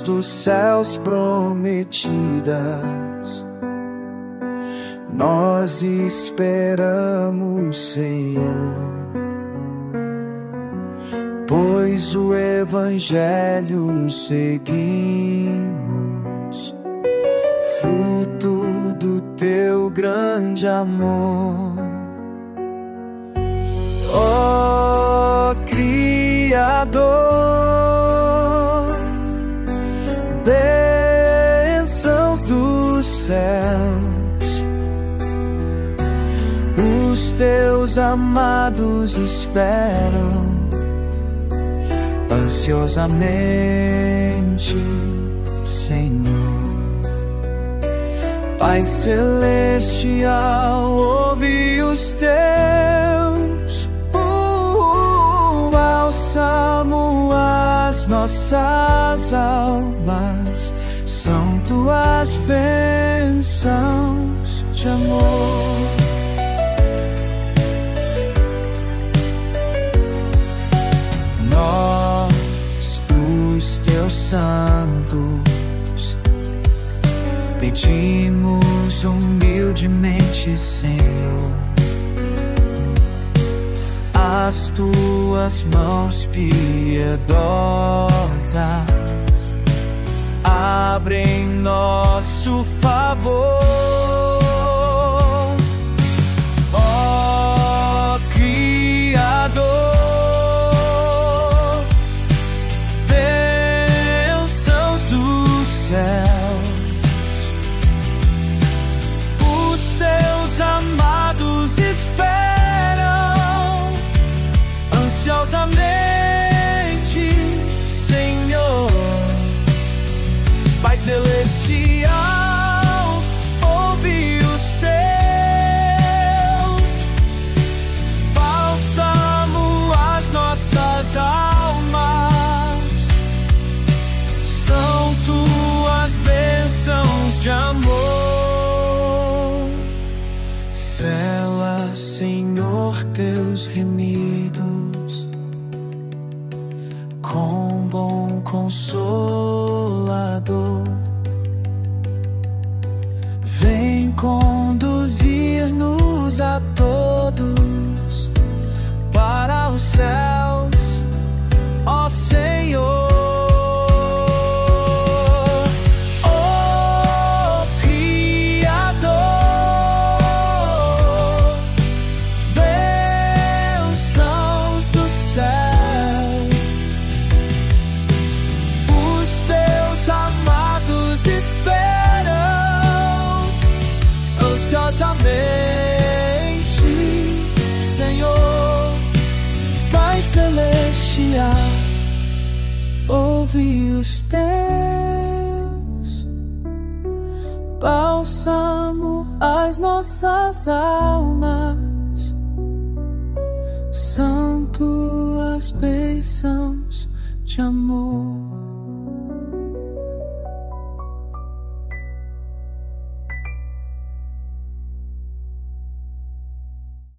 bênçãos dos céus prometidas, nós esperamos, Senhor, pois o Evangelho seguimos, fruto do teu grande amor. Ó Criador, bênçãos dos céus, os teus amados esperam ansiosamente, Senhor. Pai celestial, ouve os teus, bálsamo às nossas almas, são tuas bênçãos de amor. Nós, os teus santos, pedimos humildemente, Senhor, as tuas mãos piedosas abrem nosso favor. Ó Criador, bênçãos do céu, amados esperam ansiosamente, Senhor. Pai celestial, ouve os teus, bálsamo às nossas almas, são tuas bênçãos de amor. Sela, Senhor, teus remidos com bom consolador. Vem conduzir-nos a todos para os céus, ó Senhor. Senhor, Pai celestial, ouve os teus, bálsamo às nossas almas, são tuas bênçãos de amor.